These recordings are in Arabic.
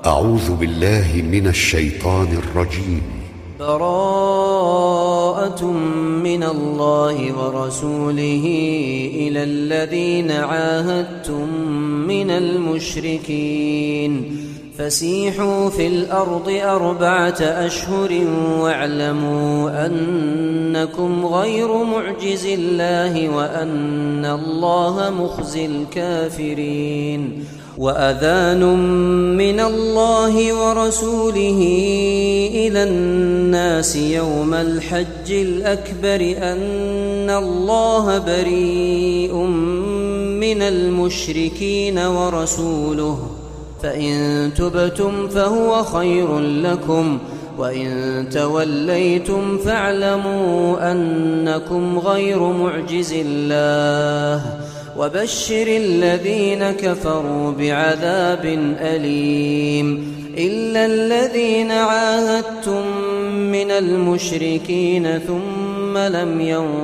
أعوذ بالله من الشيطان الرجيم. براءة من الله ورسوله إلى الذين عاهدتم من المشركين فسيحوا في الأرض 4 أشهر واعلموا أنكم غير معجز الله وأن الله مخزي الكافرين. وأذان من الله ورسوله إلى الناس يوم الحج الأكبر أن الله بريء من المشركين ورسوله فإن تبتم فهو خير لكم وإن توليتم فاعلموا أنكم غير معجز الله وبشر الذين كفروا بعذاب أليم. إلا الذين عاهدتم من المشركين ثم لم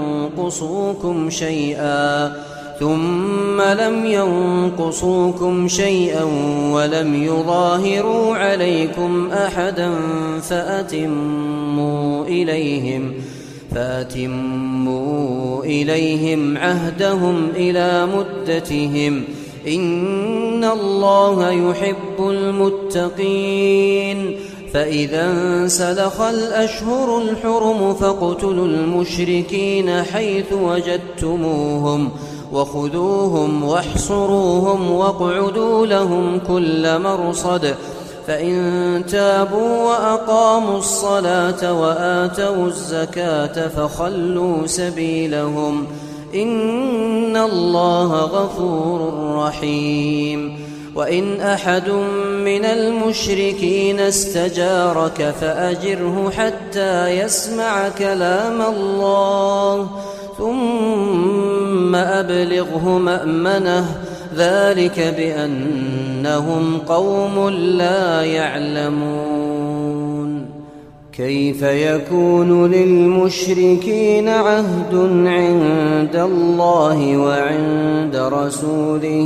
ينقصوكم شيئا ولم يظاهروا عليكم أحدا فأتموا إليهم عهدهم إلى مدتهم إن الله يحب المتقين. فإذا انسلخ الأشهر الحرم فاقتلوا المشركين حيث وجدتموهم وخذوهم واحصروهم واقعدوا لهم كل مرصد فإن تابوا وأقاموا الصلاة وآتوا الزكاة فخلوا سبيلهم إن الله غفور رحيم. وإن أحد من المشركين استجارك فأجره حتى يسمع كلام الله ثم أبلغه مأمنه ذلك بأنهم قوم لا يعلمون. كيف يكون للمشركين عهد عند الله وعند رسوله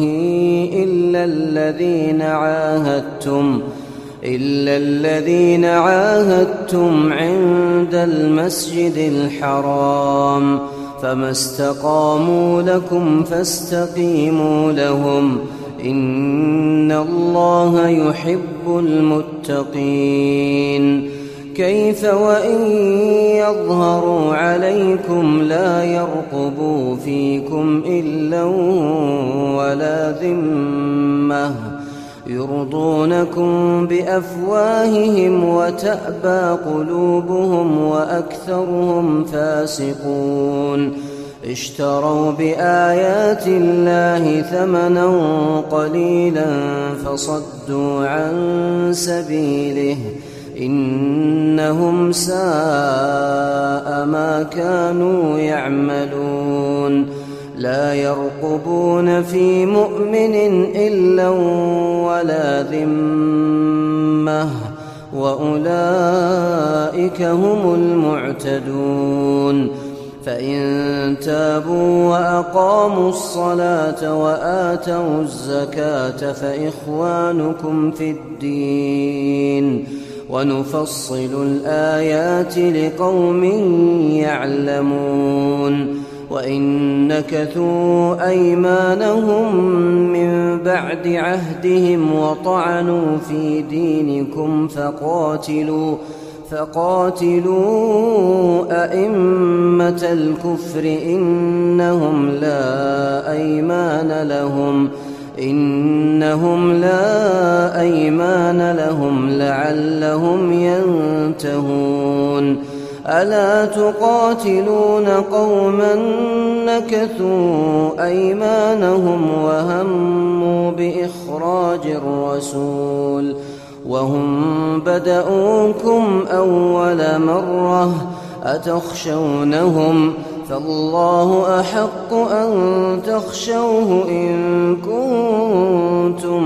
إلا الذين عاهدتم عند المسجد الحرام فما استقاموا لكم فاستقيموا لهم إن الله يحب المتقين. كيف وإن يظهروا عليكم لا يرقبوا فيكم إلا ولا ذمة يرضونكم بأفواههم وتأبى قلوبهم وأكثرهم فاسقون. اشتروا بآيات الله ثمنا قليلا فصدوا عن سبيله إنهم ساء ما كانوا يعملون. لا يرقبون في مؤمن إلا ولا ذمة وأولئك هم المعتدون. فإن تابوا وأقاموا الصلاة وآتوا الزكاة فإخوانكم في الدين ونفصل الآيات لقوم يعلمون. وإن نكثوا أيمانهم من بعد عهدهم وطعنوا في دينكم فقاتلوا أئمة الكفر إنهم لا أيمان لهم لعلهم ينتهون. ألا تقاتلون قوما نكثوا أيمانهم وهموا بإخراج الرسول وهم بدؤوكم أول مرة أتخشونهم فالله أحق أن تخشوه إن كنتم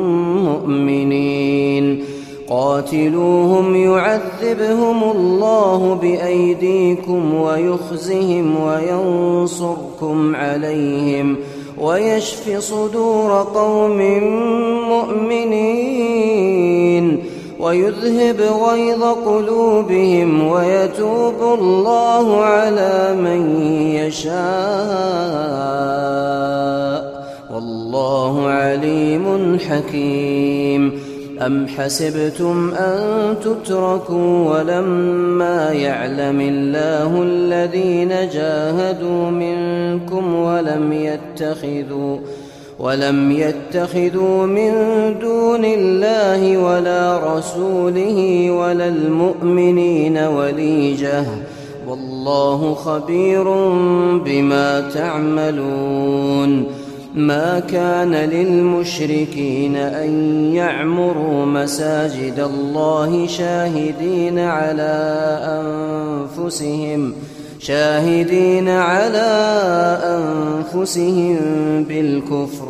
مؤمنين. قاتلوهم يعذبهم الله بأيديكم ويخزهم وينصركم عليهم ويشف صدور قوم مؤمنين. ويذهب غيظ قلوبهم ويتوب الله على من يشاء والله عليم حكيم. أم حسبتم أن تتركوا ولما يعلم الله الذين جاهدوا منكم ولم يتخذوا من دون الله ولا رسوله ولا المؤمنين وليجة والله خبير بما تعملون. ما كان للمشركين أن يعمروا مساجد الله شاهدين على أنفسهم بالكفر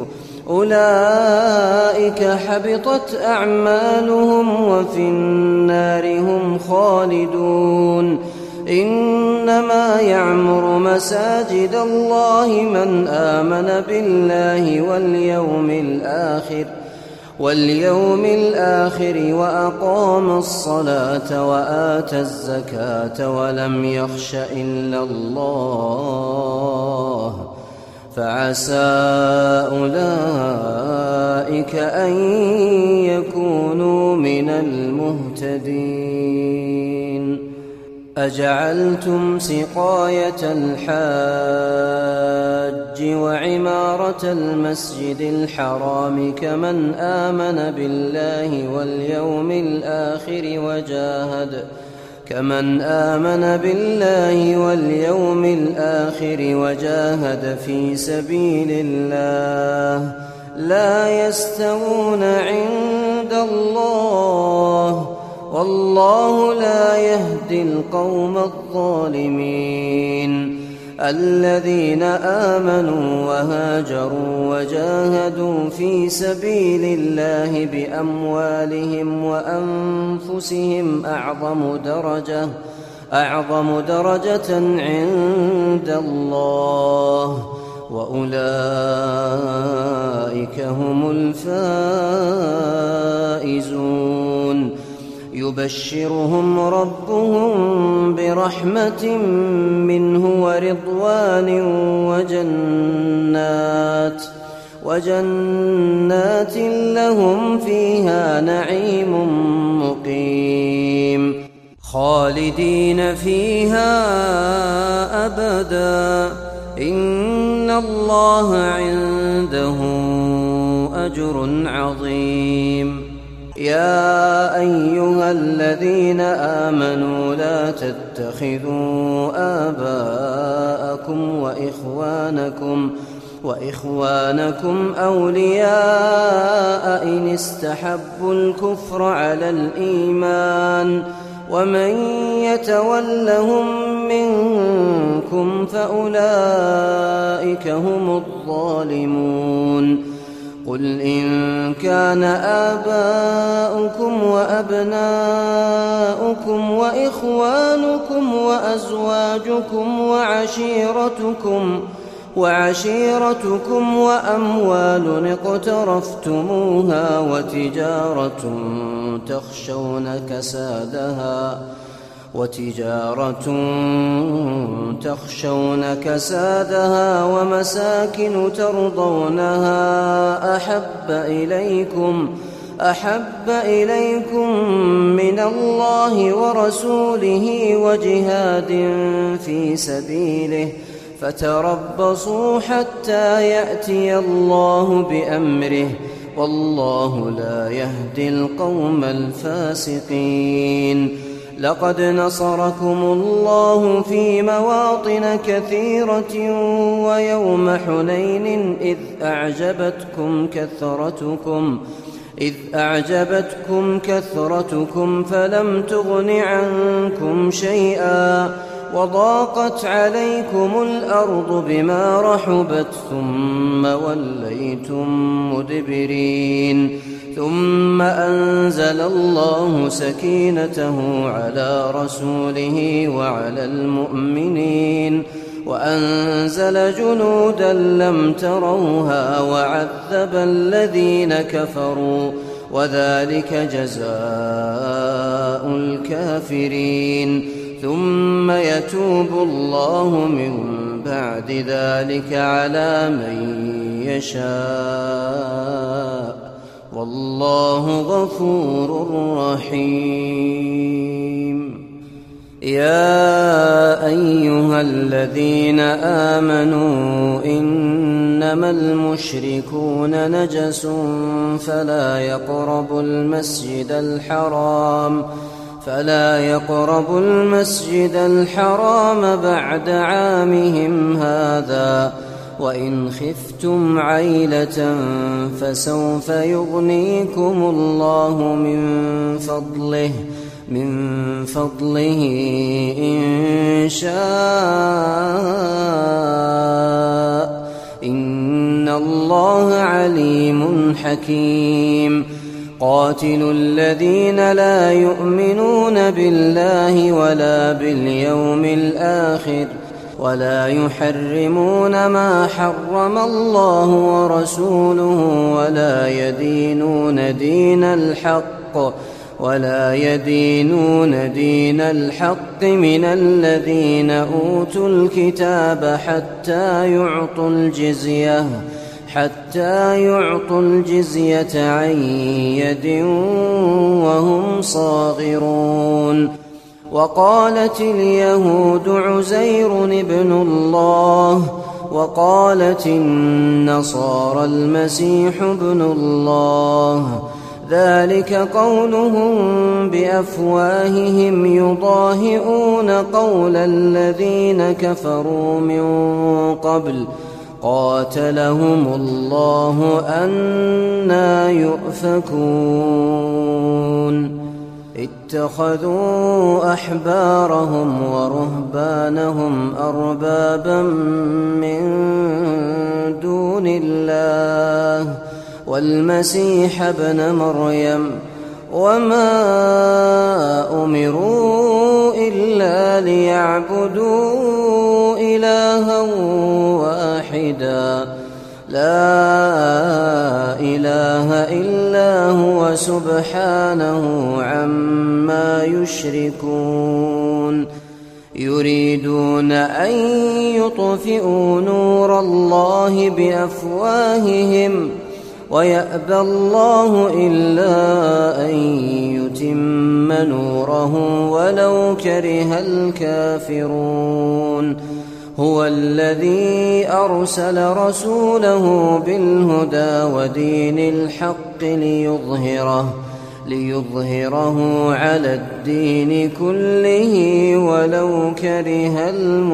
أولئك حبطت أعمالهم وفي النار هم خالدون. إنما يعمر مساجد الله من آمن بالله واليوم الآخر وأقام الصلاة وآتى الزكاة ولم يخش إلا الله فعسى أولئك أن يكونوا من المهتدين. أجعلتم سقاية الحاج وعمارة المسجد الحرام كمن آمن بالله واليوم الآخر وجاهد في سبيل الله لا يستوون عند الله والله لا يهدي القوم الظالمين. الذين آمنوا وهاجروا وجاهدوا في سبيل الله بأموالهم وأنفسهم أعظم درجة عند الله وأولئك هم الفائزون. يبشرهم ربهم برحمة منه ورضوان وجنات لهم فيها نعيم مقيم خالدين فيها أبدا إن الله عنده أجر عظيم. يا أيها الذين آمنوا لا تتخذوا آباءكم وإخوانكم أولياء إن استحبوا الكفر على الإيمان ومن يتولهم منكم فأولئك هم الظالمون. قل إن كان آباؤكم وأبناؤكم وإخوانكم وأزواجكم وعشيرتكم وأموال اقترفتموها وتجارة تخشون كسادها ومساكن ترضونها أحب إليكم من الله ورسوله وجهاد في سبيله فتربصوا حتى يأتي الله بأمره والله لا يهدي القوم الفاسقين. لقد نصركم الله في مواطن كثيرة ويوم حنين إذ أعجبتكم كثرتكم فلم تغن عنكم شيئا وضاقت عليكم الأرض بما رحبت ثم وليتم مدبرين. ثم أنزل الله سكينته على رسوله وعلى المؤمنين وأنزل جنودا لم تروها وعذب الذين كفروا وذلك جزاء الكافرين ثم يتوب الله من بعد ذلك على من يشاء والله غفور رحيم. يا أيها الذين آمنوا إنما المشركون نجس فلا يقربوا المسجد الحرام بعد عامهم هذا وإن خفتم عيلة فسوف يغنيكم الله من فضله إن شاء إن الله عليم حكيم. قاتلوا الذين لا يؤمنون بالله ولا باليوم الآخر ولا يحرمون ما حرم الله ورسوله ولا يدينون دين الحق من الذين أوتوا الكتاب حتى يعطوا الجزية عن يد وهم صاغرون. وقالت اليهود عزير ابن الله وقالت النصارى المسيح ابن الله ذلك قولهم بأفواههم يضاهئون قول الذين كفروا من قبل قاتلهم الله أنى يؤفكون. اتخذوا أحبارهم ورهبانهم أربابا من دون الله والمسيح ابن مريم وما أمروا إلا ليعبدوا إلها واحدا لا إله إلا هو سبحانه عما يشركون. يريدون أن يطفئوا نور الله بأفواههم ويأبى الله إلا أن يتم نوره ولو كره الكافرون. هو الذي أرسل رسوله بالهدى ودين الحق ليظهره على الدين كله ولو كره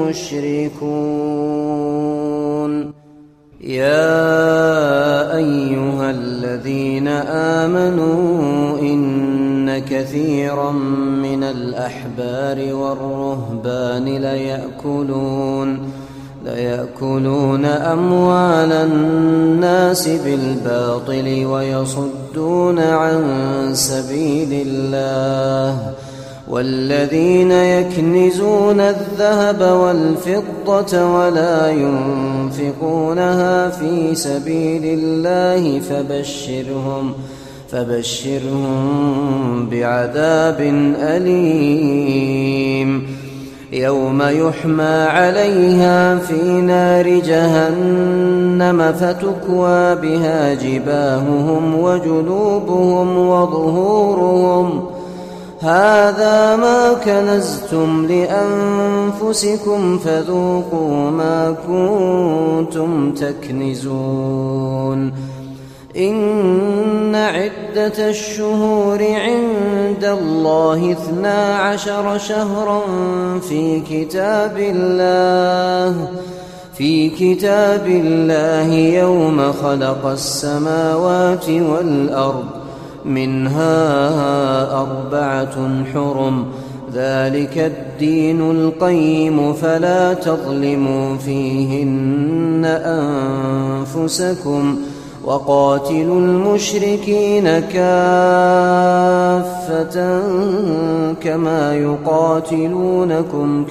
المشركون. يا أيها الذين آمنوا إن كثيرا من الأحبار والرهبان ليأكلون أموال الناس بالباطل ويصدون عن سبيل الله والذين يكنزون الذهب والفضة ولا ينفقونها في سبيل الله فبشرهم بعذاب أليم. يوم يحمى عليها في نار جهنم فتكوى بها جباههم وجنوبهم وظهورهم هذا ما كنزتم لأنفسكم فذوقوا ما كنتم تكنزون. إن عدة الشهور عند الله 12 شهرا في كتاب الله يوم خلق السماوات والأرض منها 4 حرم ذلك الدين القيم فلا تظلموا فيهن أنفسكم وقاتلوا المشركين كافة كما يقاتلونكم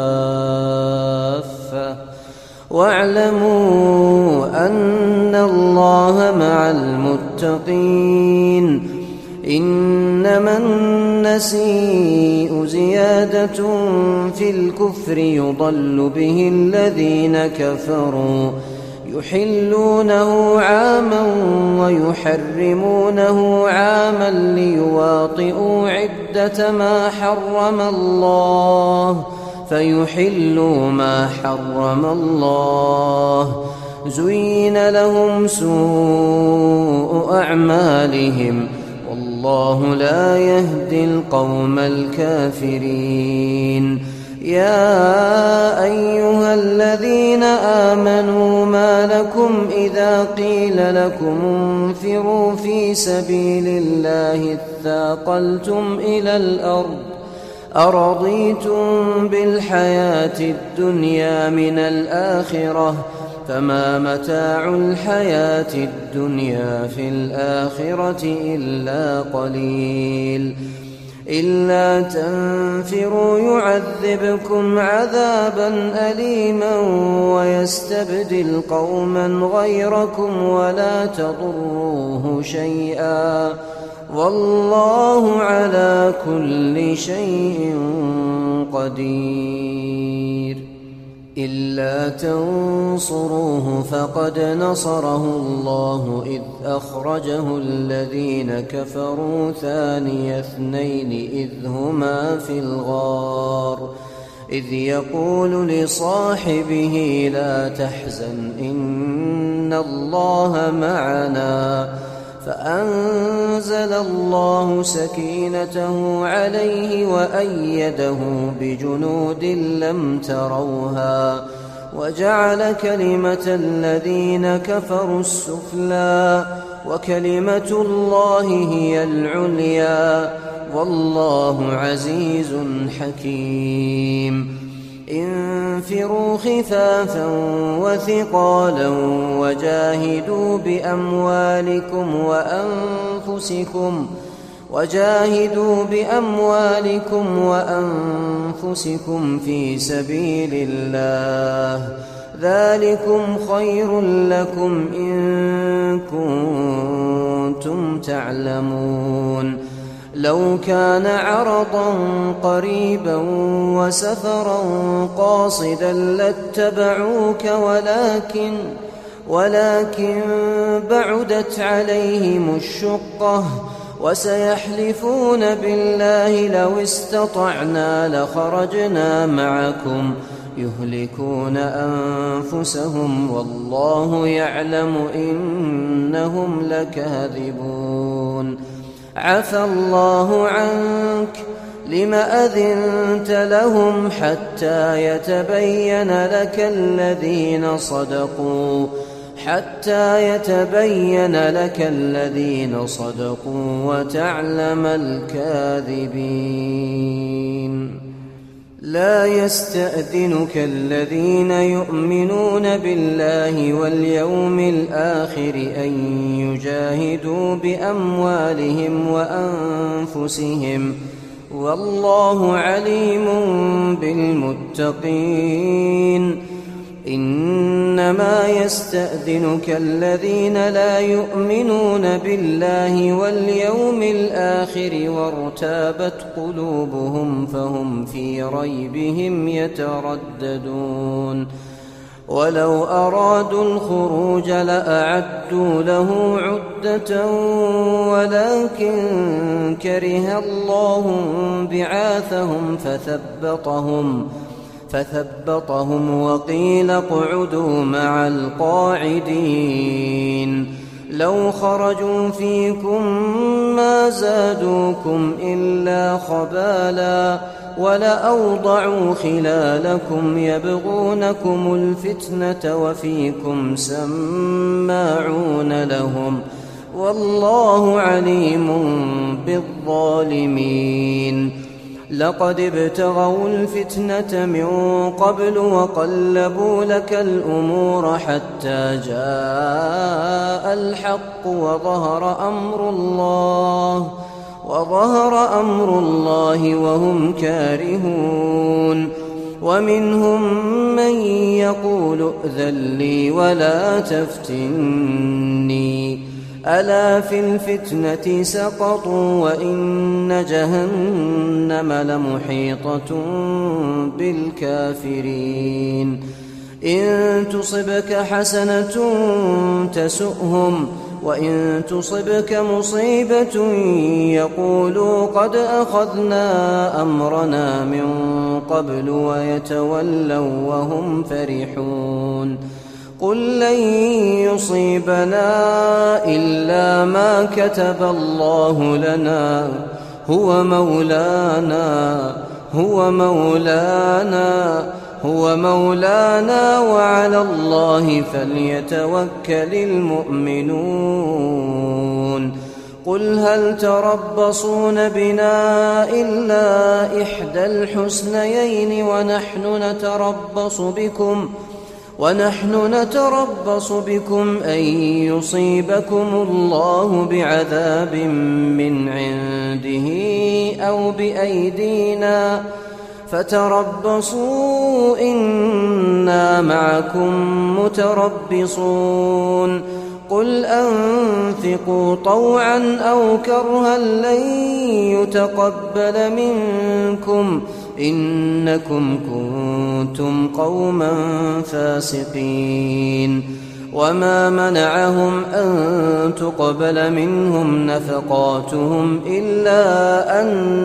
كافة واعلموا أن الله مع المتقين. إنما النسيء زيادة في الكفر يضل به الذين كفروا يحلونه عاما ويحرمونه عاما ليواطئوا عدة ما حرم الله فيحلوا ما حرم الله. زين لهم سوء أعمالهم والله لا يهدي القوم الكافرين. يا أيها الذين آمنوا ما لكم إذا قيل لكم انفروا في سبيل الله اثاقلتم إلى الأرض أرضيتم بالحياة الدنيا من الآخرة فما متاع الحياة الدنيا في الآخرة إلا قليل. إلا تنفروا يعذبكم عذابا أليما ويستبدل قوما غيركم ولا تضروه شيئا والله على كل شيء قدير. إلا تنصروه فقد نصره الله إذ أخرجه الذين كفروا ثاني اثنين إذ هما في الغار إذ يقول لصاحبه لا تحزن إن الله معنا فأنزل الله سكينته عليه وأيده بجنود لم تروها وجعل كلمة الذين كفروا السفلى وكلمة الله هي العليا والله عزيز حكيم. انفروا خفافا وثقالا وجاهدوا بأموالكم وأنفسكم في سبيل الله ذلكم خير لكم إن كنتم تعلمون. لو كان عرضا قريبا وسفرا قاصدا لاتبعوك ولكن بعدت عليهم الشقة وسيحلفون بالله لو استطعنا لخرجنا معكم يهلكون أنفسهم والله يعلم إنهم لكاذبون. عفى الله عنك لم أذنت لهم حتى يتبين لك الذين صدقوا وتعلم الكاذبين. لا يستأذنك الذين يؤمنون بالله واليوم الآخر أن يجاهدوا بأموالهم وأنفسهم والله عليم بالمتقين. إنما يستأذنك الذين لا يؤمنون بالله واليوم الآخر وارتابت قلوبهم فهم في ريبهم يترددون. ولو أرادوا الخروج لأعدوا له عدة ولكن كره الله بعاثهم فثبطهم وقيل اقعدوا مع القاعدين. لو خرجوا فيكم ما زادوكم إلا خبالا ولأوضعوا خلالكم يبغونكم الفتنة وفيكم سماعون لهم والله عليم بالظالمين. لقد ابتغوا الفتنة من قبل وقلبوا لك الأمور حتى جاء الحق وظهر أمر الله وهم كارهون. ومنهم من يقول ائذن لي ولا تفتني ألا في الفتنة سقطوا وإن جهنم لمحيطة بالكافرين إن تصبك حسنة تسؤهم وإن تصبك مصيبة يقولوا قد أخذنا أمرنا من قبل ويتولوا وهم فرحون قل لن يصيبنا إلا ما كتب الله لنا هو مولانا وعلى الله فليتوكل المؤمنون قل هل تربصون بنا إلا إحدى الحسنيين ونحن نتربص بكم أن يصيبكم الله بعذاب من عنده أو بأيدينا فتربصوا إنا معكم متربصون قل أنفقوا طوعا أو كرها لن يتقبل منكم إنكم كنتم قوما فاسقين وما منعهم أن تقبل منهم نفقاتهم إلا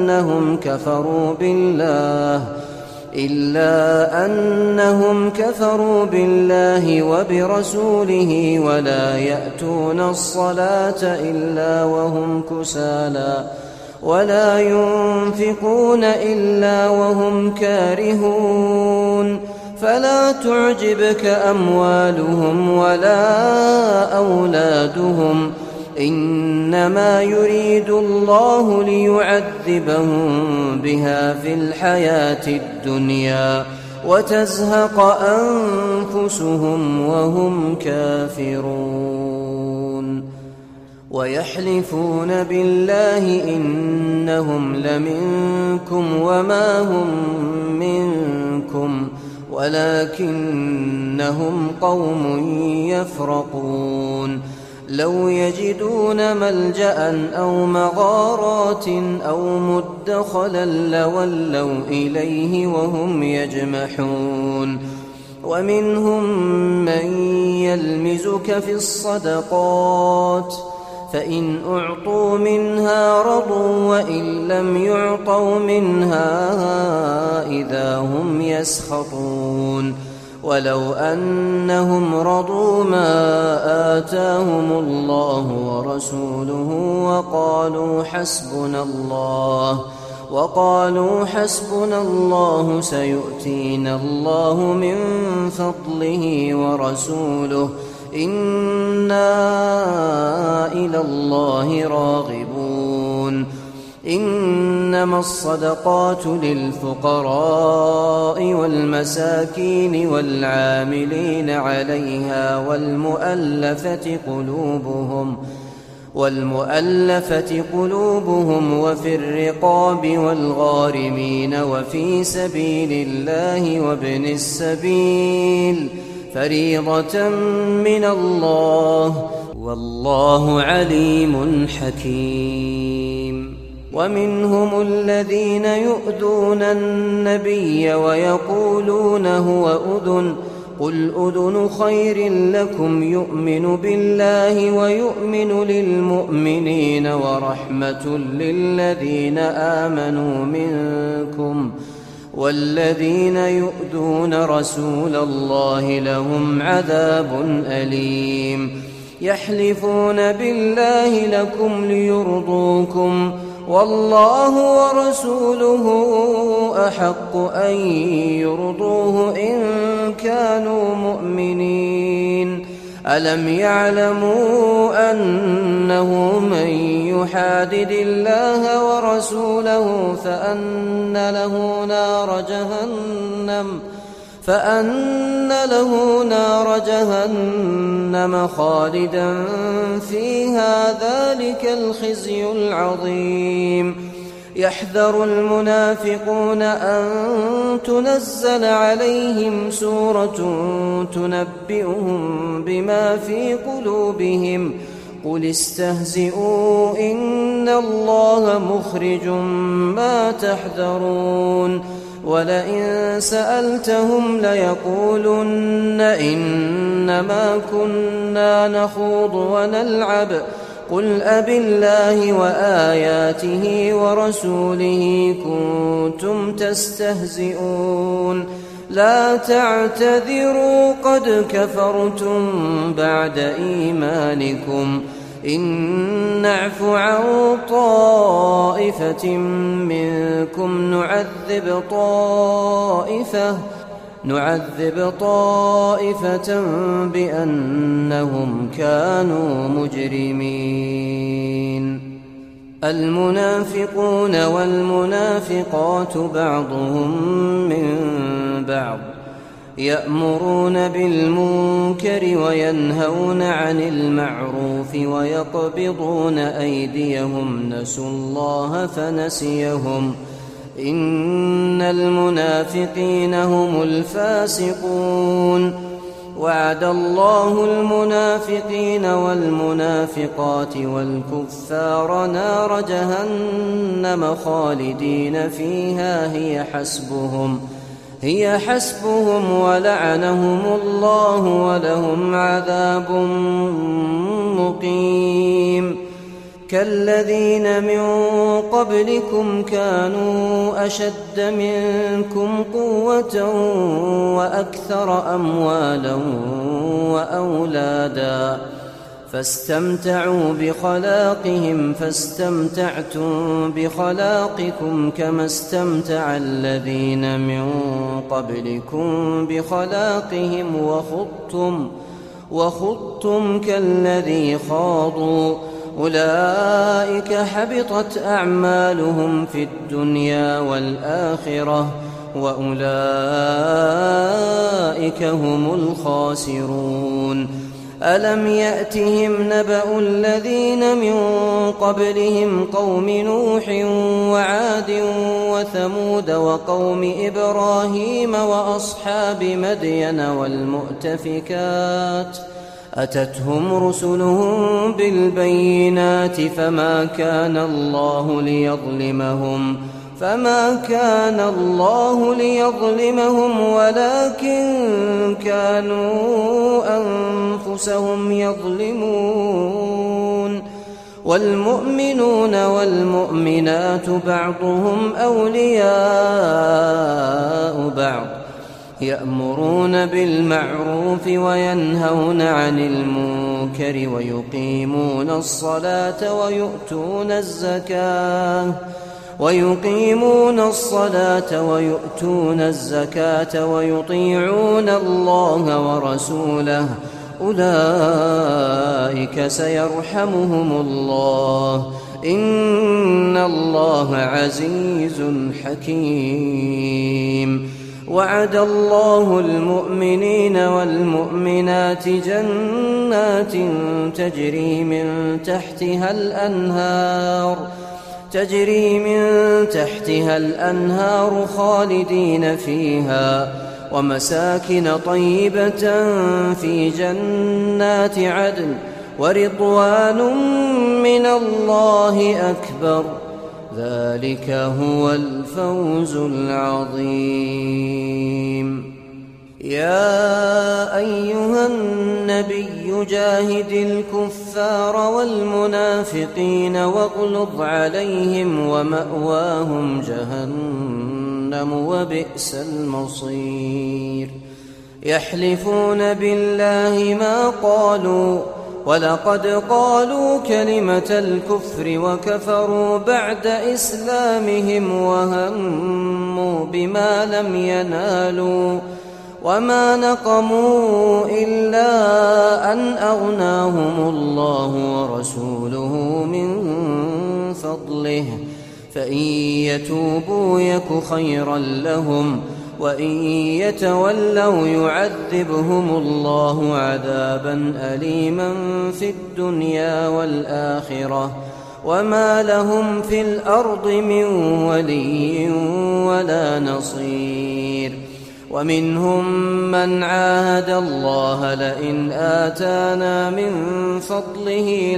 أنهم كفروا بالله وبرسوله ولا يأتون الصلاة إلا وهم كسالى ولا ينفقون إلا وهم كارهون فلا تعجبك أموالهم ولا أولادهم إنما يريد الله ليعذبهم بها في الحياة الدنيا وتزهق أنفسهم وهم كافرون ويحلفون بالله إنهم لمنكم وما هم منكم ولكنهم قوم يفرقون لو يجدون ملجأ أو مغارات أو مدخلا لولوا إليه وهم يجمحون ومنهم من يلمزك في الصدقات فإن أعطوا منها رضوا وإن لم يعطوا منها إذا هم يسخطون ولو أنهم رضوا ما آتاهم الله ورسوله وقالوا حسبنا الله سيؤتينا الله من فضله ورسوله إنا إلى الله راغبون إنما الصدقات للفقراء والمساكين والعاملين عليها والمؤلفة قلوبهم وفي الرقاب والغارمين وفي سبيل الله وابن السبيل فريضة من الله والله عليم حكيم ومنهم الذين يؤذون النبي ويقولون هو أذن قل أذن خير لكم يؤمن بالله ويؤمن للمؤمنين ورحمة للذين آمنوا منكم والذين يؤذون رسول الله لهم عذاب أليم يحلفون بالله لكم ليرضوكم والله ورسوله أحق أن يرضوه إن كانوا مؤمنين ألم يعلموا أنه من يحادد الله ورسوله فأن له نار جهنم خالدا فيها ذلك الخزي العظيم يحذر المنافقون أن تنزل عليهم سورة تنبئهم بما في قلوبهم قل استهزئوا إن الله مخرج ما تحذرون ولئن سألتهم ليقولن إنما كنا نخوض ونلعب قل أبالله وآياته ورسوله كنتم تستهزئون لا تعتذروا قد كفرتم بعد إيمانكم إن نعف عن طائفة منكم نعذب طائفة بأنهم كانوا مجرمين المنافقون والمنافقات بعضهم من بعض يأمرون بالمنكر وينهون عن المعروف ويقبضون أيديهم نسوا الله فنسيهم إن المنافقين هم الفاسقون وعد الله المنافقين والمنافقات والكفار نار جهنم خالدين فيها هي حسبهم ولعنهم الله ولهم عذاب مقيم كالذين من قبلكم كانوا أشد منكم قوة وأكثر أموالا وأولادا فاستمتعوا بخلاقهم فاستمتعتم بخلاقكم كما استمتع الذين من قبلكم بخلاقهم وخضتم كالذي خاضوا أولئك حبطت أعمالهم في الدنيا والآخرة وأولئك هم الخاسرون ألم يأتهم نبأ الذين من قبلهم قوم نوح وعاد وثمود وقوم إبراهيم وأصحاب مدين والمؤتفكات أتتهم رسلهم بالبينات فما كان الله ليظلمهم ولكن كانوا أنفسهم يظلمون والمؤمنون والمؤمنات بعضهم أولياء بعض يأمرون بالمعروف وينهون عن المنكر ويقيمون الصلاة ويؤتون الزكاة ويطيعون الله ورسوله أولئك سيرحمهم الله إن الله عزيز حكيم وعد الله المؤمنين والمؤمنات جنات تجري من تحتها الأنهار خالدين فيها ومساكن طيبة في جنات عدن ورضوان من الله أكبر ذلك هو الفوز العظيم يا أيها النبي جاهد الكفار والمنافقين واغلظ عليهم ومأواهم جهنم وبئس المصير يحلفون بالله ما قالوا ولقد قالوا كلمة الكفر وكفروا بعد إسلامهم وهموا بما لم ينالوا وما نقموا إلا أن أغناهم الله ورسوله من فضله فإن يتوبوا يك خيرا لهم وإن يتولوا يعذبهم الله عذابا أليما في الدنيا والآخرة وما لهم في الأرض من ولي ولا نصير ومنهم من عاهد الله لئن آتانا من فضله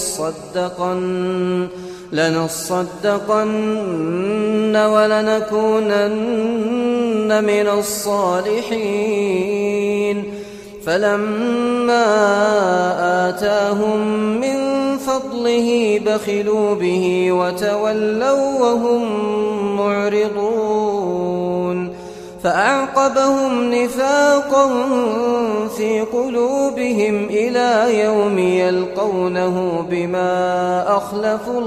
لنصدقن ولنكونن من الصالحين فلما آتاهم من فضله بخلوا به وتولوا وهم معرضون فأعقبهم نفاقا في قلوبهم إلى يوم يلقونه بما أخلفوا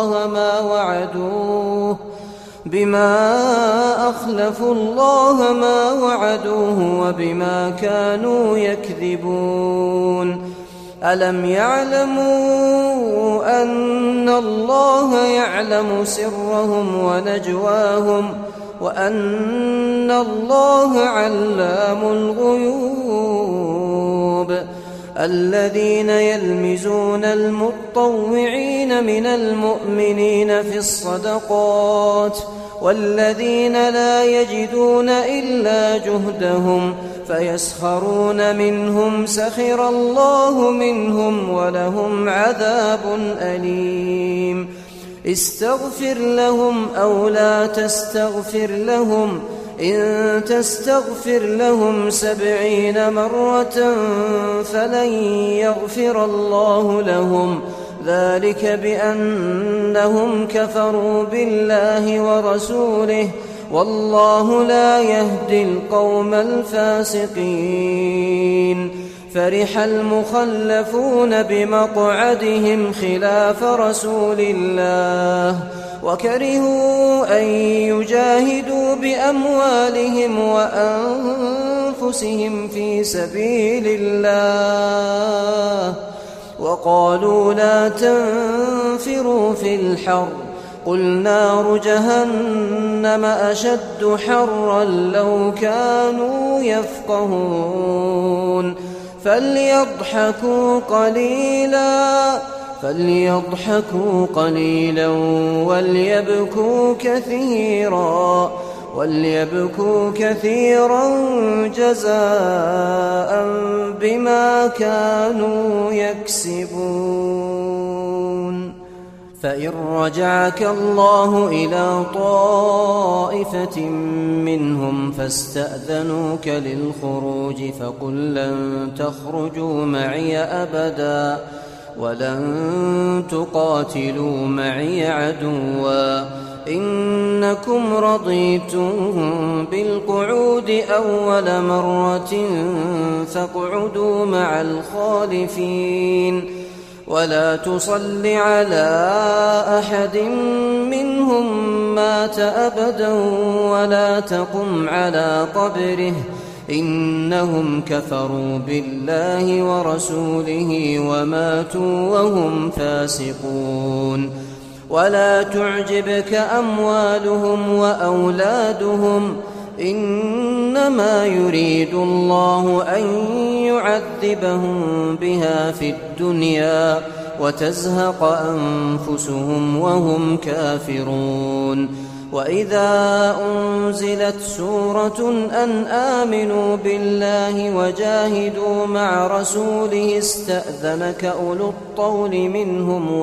الله ما وعدوه وبما كانوا يكذبون ألم يعلموا أن الله يعلم سرهم ونجواهم وأن الله علام الغيوب الذين يلمزون المطوعين من المؤمنين في الصدقات والذين لا يجدون إلا جهدهم فيسخرون منهم سخر الله منهم ولهم عذاب أليم استغفر لهم أو لا تستغفر لهم إن تستغفر لهم 70 مرة فلن يغفر الله لهم ذلك بأنهم كفروا بالله ورسوله والله لا يهدي القوم الفاسقين فرح المخلفون بمقعدهم خلاف رسول الله وكرهوا أن يجاهدوا بأموالهم وأنفسهم في سبيل الله وقالوا لا تنفروا في الحر قل نار جهنم أشد حرا لو كانوا يفقهون فليضحكوا قليلا وليبكوا كثيرا جزاء بما كانوا يكسبون فإن رجعك الله إلى طائفة منهم فاستأذنوك للخروج فقل لن تخرجوا معي أبدا ولن تقاتلوا معي عدوا إنكم رضيتم بالقعود أول مرة فاقعدوا مع الخالفين ولا تصل على أحد منهم مات أبدا ولا تقم على قبره إنهم كفروا بالله ورسوله وماتوا وهم فاسقون ولا تعجبك أموالهم وأولادهم إنما يريد الله أن يعذبهم بها في الدنيا وتزهق أنفسهم وهم كافرون وإذا أنزلت سورة أن آمنوا بالله وجاهدوا مع رسوله استأذنك أولو الطول منهم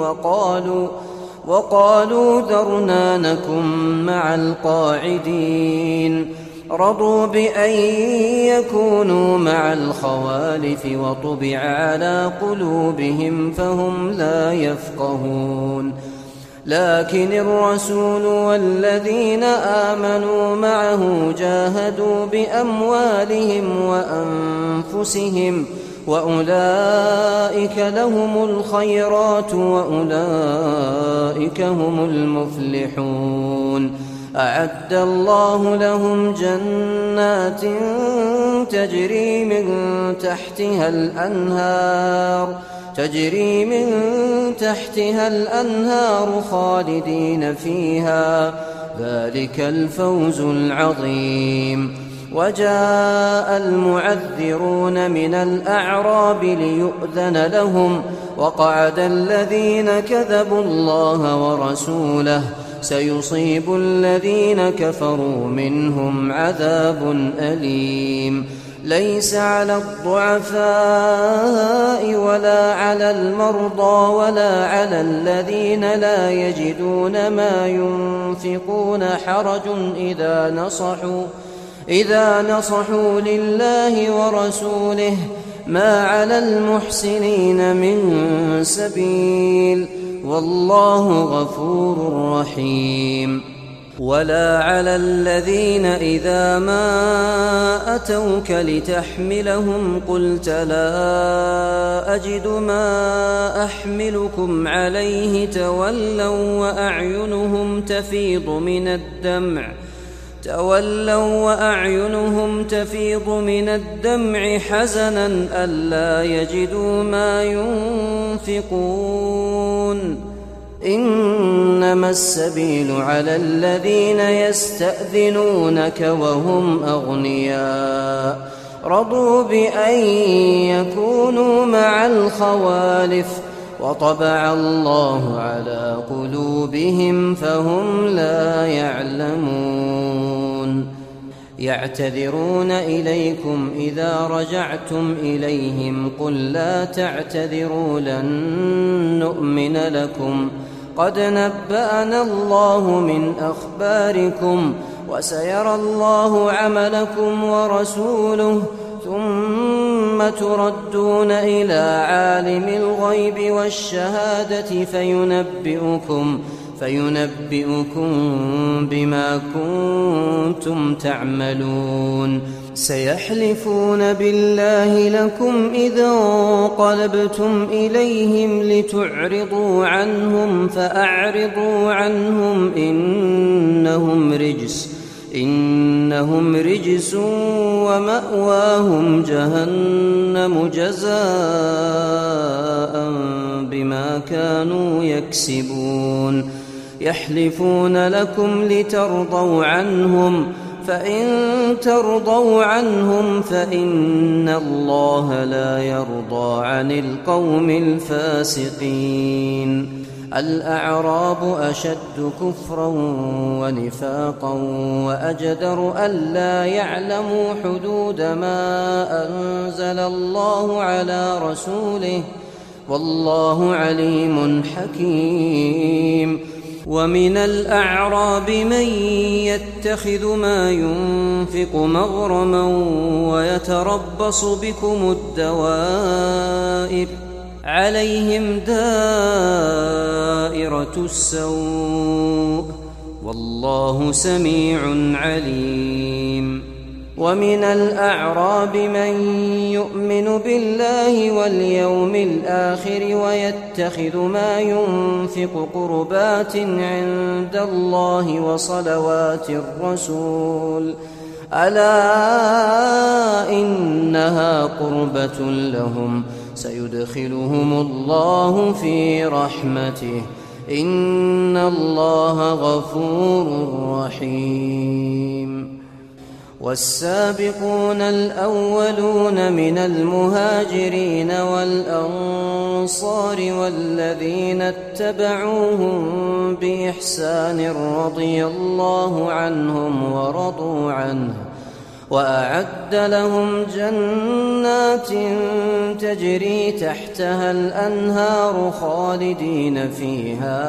وقالوا ذرنا نكن مع القاعدين رضوا بأن يكونوا مع الخوالف وطبع على قلوبهم فهم لا يفقهون لكن الرسول والذين آمنوا معه جاهدوا بأموالهم وأنفسهم وأولئك لهم الخيرات وأولئك هم المفلحون أعد الله لهم جنات تجري من تحتها الأنهار خالدين فيها ذلك الفوز العظيم وجاء المعذرون من الأعراب ليؤذن لهم وقعد الذين كذبوا الله ورسوله سيصيب الذين كفروا منهم عذاب أليم. ليس على الضعفاء ولا على المرضى ولا على الذين لا يجدون ما ينفقون حرج إذا نصحوا لله ورسوله ما على المحسنين من سبيل والله غفور رحيم. ولا على الذين إذا ما أتوك لتحملهم قلت لا أجد ما أحملكم عليه تولوا وأعينهم تفيض من الدمع حزنا ألا يجدوا ما ينفقون. إنما السبيل على الذين يستأذنونك وهم أغنياء رضوا بأن يكونوا مع الخوالف وطبع الله على قلوبهم فهم لا يعلمون. يعتذرون إليكم إذا رجعتم إليهم قل لا تعتذروا لن نؤمن لكم قد نبأنا الله من أخباركم وسيرى الله عملكم ورسوله ثم تردون إلى عالم الغيب والشهادة فينبئكم بما كنتم تعملون. سيحلفون بالله لكم إذا انقلبتم إليهم لتعرضوا عنهم فأعرضوا عنهم إنهم رجس ومأواهم جهنم جزاء بما كانوا يكسبون. يحلفون لكم لترضوا عنهم فإن ترضوا عنهم فإن الله لا يرضى عن القوم الفاسقين. الأعراب أشد كفرا ونفاقا وأجدر ألا يعلموا حدود ما أنزل الله على رسوله والله عليم حكيم. ومن الأعراب من يتخذ ما ينفق مغرما ويتربص بكم الدوائر عليهم دائرة السوء والله سميع عليم. ومن الأعراب من يؤمن بالله واليوم الآخر ويتخذ ما ينفق قربات عند الله وصلوات الرسول ألا إنها قربة لهم سيدخلهم الله في رحمته إن الله غفور رحيم. والسابقون الأولون من المهاجرين والأنصار والذين اتبعوهم بإحسان رضي الله عنهم ورضوا عنه وأعد لهم جنات تجري تحتها الأنهار خالدين فيها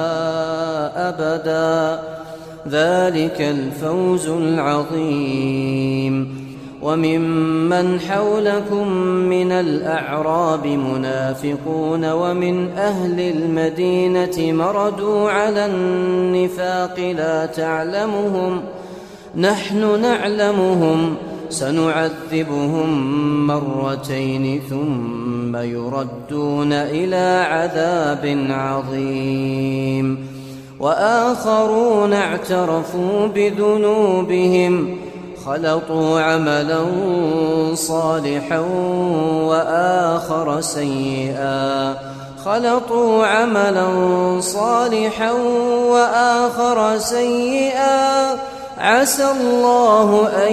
أبدا ذلك الفوز العظيم. وممن حولكم من الأعراب منافقون ومن أهل المدينة مردوا على النفاق لا تعلمهم نحن نعلمهم سنعذبهم مرتين ثم يردون إلى عذاب عظيم. وآخرون اعترفوا بذنوبهم خلطوا عملا صالحا وآخر سيئا عسى الله أن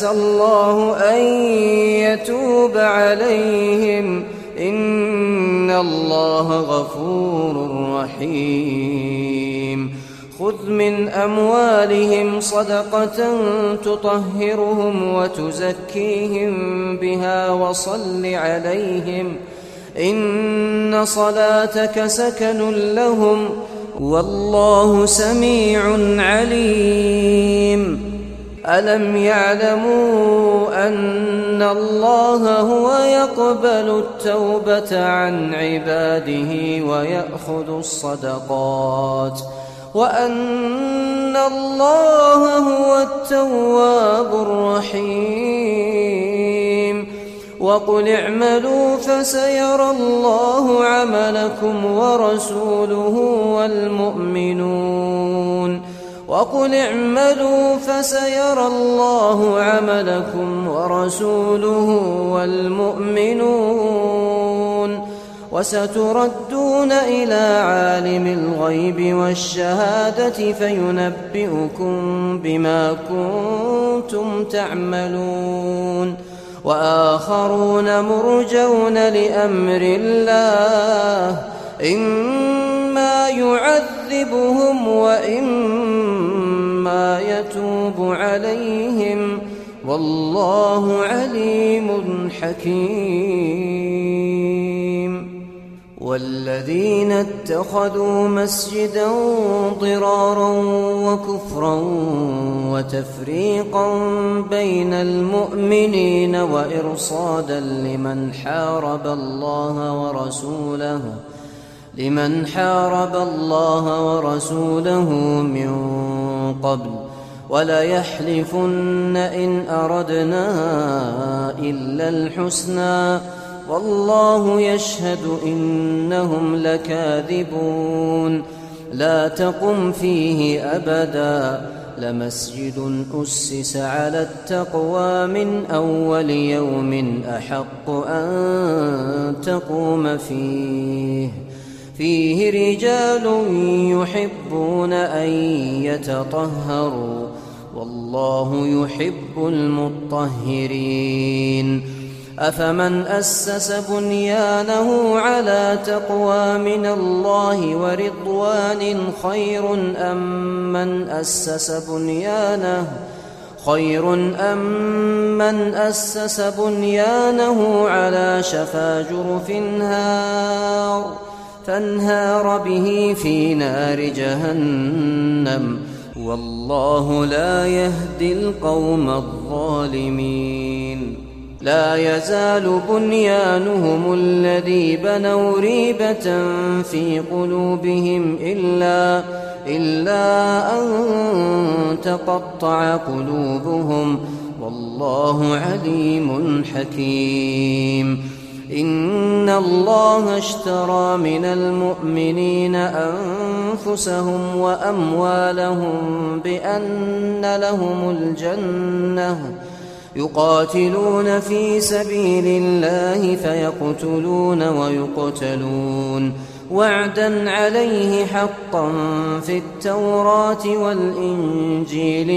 يتوب عليهم إن الله غفور رحيم خذ من أموالهم صدقة تطهرهم وتزكيهم بها وصل عليهم إن صلاتك سكن لهم والله سميع عليم ألم يعلموا أن الله هو يقبل التوبة عن عباده ويأخذ الصدقات وأن الله هو التواب الرحيم وقل اعملوا فسيرى الله عملكم ورسوله والمؤمنون وقل اعملوا فسيرى الله عملكم ورسوله والمؤمنون وستردون إلى عالم الغيب والشهادة فينبئكم بما كنتم تعملون وآخرون مرجون لأمر الله إما يعذبهم وإما يتوب عليهم والله عليم حكيم والذين اتخذوا مسجدا ضرارا وكفرا وتفريقا بين المؤمنين وإرصادا لمن حارب الله ورسوله من قبل وليحلفن إن أردنا إلا الحسنى والله يشهد إنهم لكاذبون لا تقم فيه أبدا لمسجد أسس على التقوى من أول يوم أحق أن تقوم فيه رجال يحبون أن يتطهروا والله يحب المطهرين أفمن أسس بنيانه على تقوى من الله ورضوان خير أم من أسس بنيانه على شفا جرف فانهار به في نار جهنم والله لا يهدي القوم الظالمين لا يزال بنيانهم الذي بنوا ريبة في قلوبهم إلا أن تقطع قلوبهم والله عليم حكيم إن الله اشترى من المؤمنين أنفسهم وأموالهم بأن لهم الجنة يقاتلون في سبيل الله فيقتلون ويقتلون وعدا عليه حقا في التوراة والإنجيل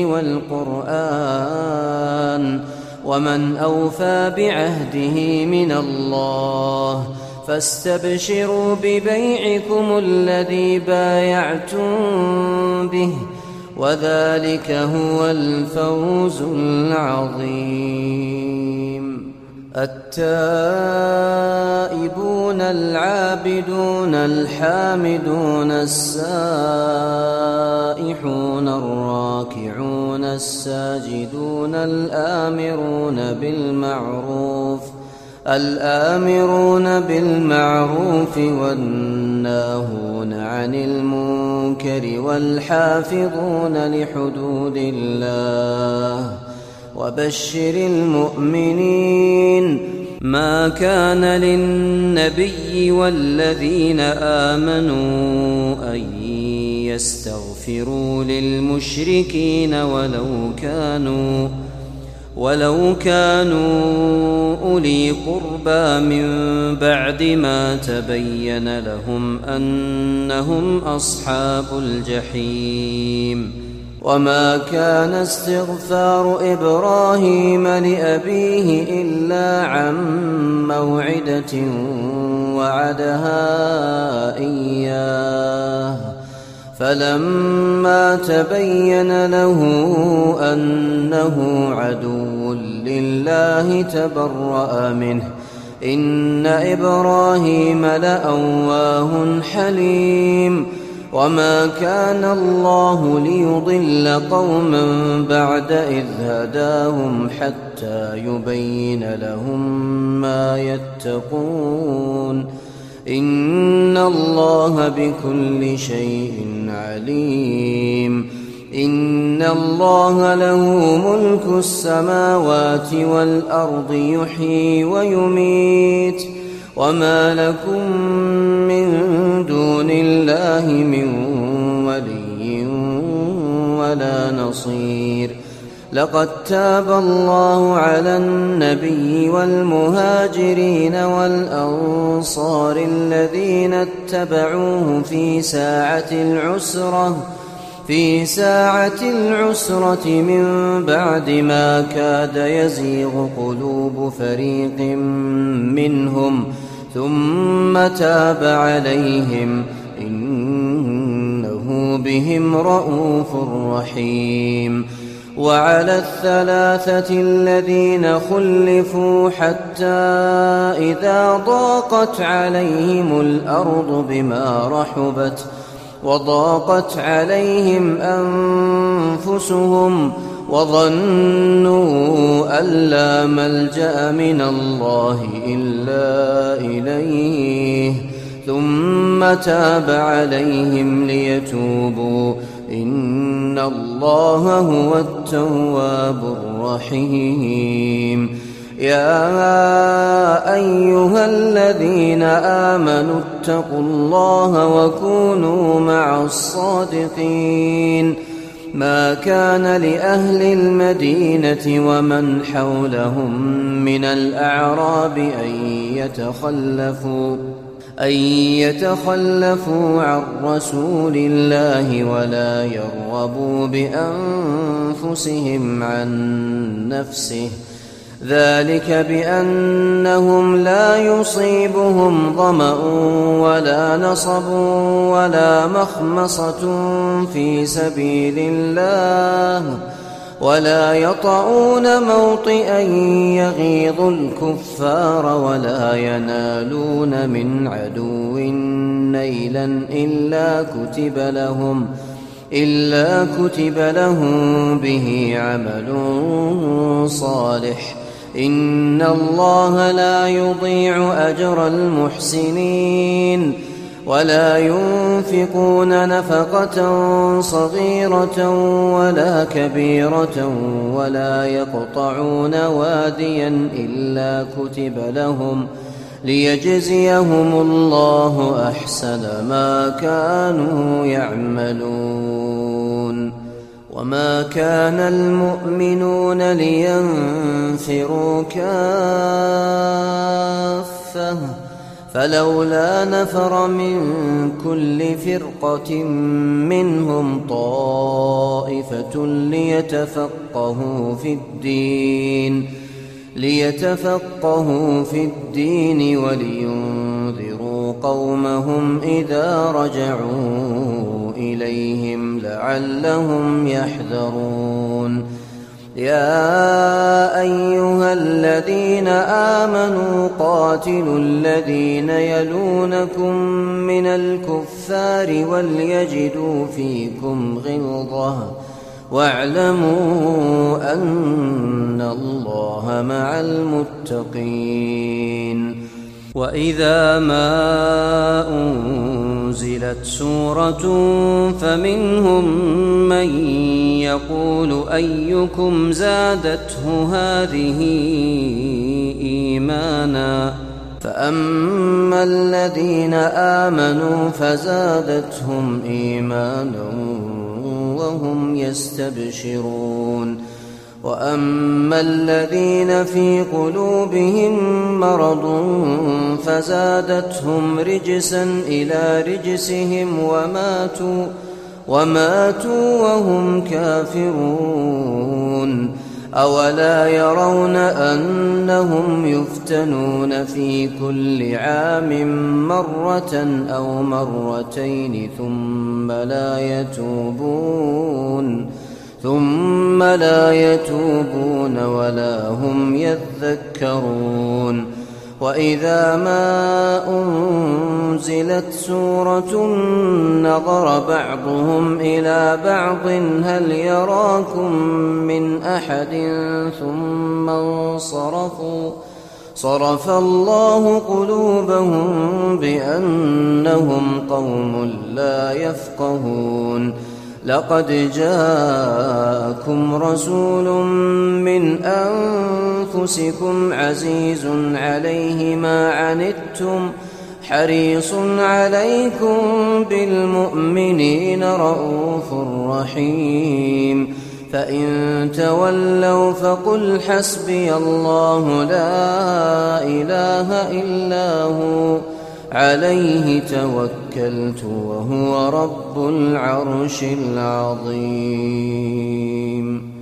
والقرآن ومن أوفى بعهده من الله فاستبشروا ببيعكم الذي بايعتم به وذلك هو الفوز العظيم التائبون العابدون الحامدون السائحون الراكعون الساجدون الآمرون بالمعروف والناهون عن المنكر والحافظون لحدود الله وبشر المؤمنين ما كان للنبي والذين آمنوا أن يستغفروا للمشركين ولو كانوا أولي قربى من بعد ما تبين لهم أنهم أصحاب الجحيم وما كان استغفار إبراهيم لأبيه إلا عن موعدة وعدها إياه فلما تبين له أنه عدو لله تبرأ منه إن إبراهيم لأواه حليم وما كان الله ليضل قوما بعد إذ هداهم حتى يبين لهم ما يتقون إن الله بكل شيء عليم إن الله له ملك السماوات والأرض يحيي ويميت وما لكم من دون الله من ولي ولا نصير لقد تاب الله على النبي والمهاجرين والأنصار الذين اتبعوه في ساعة العسرة من بعد ما كاد يزيغ قلوب فريق منهم ثم تاب عليهم إنه بهم رءوف رحيم وعلى الثلاثة الذين خلفوا حتى إذا ضاقت عليهم الأرض بما رحبت وضاقت عليهم أنفسهم وظنوا أن لا ملجأ من الله إلا إليه ثم تاب عليهم ليتوبوا إن الله هو التواب الرحيم يا أيها الذين آمنوا اتقوا الله وكونوا مع الصادقين ما كان لأهل المدينة ومن حولهم من الأعراب أن يتخلفوا عن رسول الله ولا يرغبوا بأنفسهم عن نفسه ذلك بأنهم لا يصيبهم ظمأ ولا نصب ولا مخمصة في سبيل الله ولا يطعون موطئا يغيظ الكفار ولا ينالون من عدو نيلا إلا كتب لهم به عمل صالح إن الله لا يضيع أجر المحسنين ولا ينفقون نفقة صغيرة ولا كبيرة ولا يقطعون واديا إلا كتب لهم ليجزيهم الله أحسن ما كانوا يعملون وما كان المؤمنون لينفروا كافة فلولا نفر من كل فرقة منهم طائفة ليتفقهوا في الدين ولينذروا قومهم إذا رجعوا إليهم لعلهم يحذرون يا أيها الذين آمنوا قاتلوا الذين يلونكم من الكفار وليجدوا فيكم غلظة واعلموا أن الله مع المتقين وإذا ما أنزلت سورة فمنهم من يقول أيكم زادته هذه إيمانا فأما الذين آمنوا فزادتهم إيمانا وهم يستبشرون وأما الذين في قلوبهم مرض فزادتهم رجسا إلى رجسهم وماتوا وهم كافرون أولا يرون أنهم يفتنون في كل عام مرة أو مرتين ثم لا يتوبون ولا هم يذكرون وإذا ما أنزلت سورة نظر بعضهم إلى بعض هل يراكم من أحد ثم انصرفوا صرف الله قلوبهم بأنهم قوم لا يفقهون لقد جاءكم رسول من أنفسكم عزيز عليه ما عنتم حريص عليكم بالمؤمنين رءوف رحيم فإن تولوا فقل حسبي الله لا إله إلا هو عليه توكلت وهو رب العرش العظيم.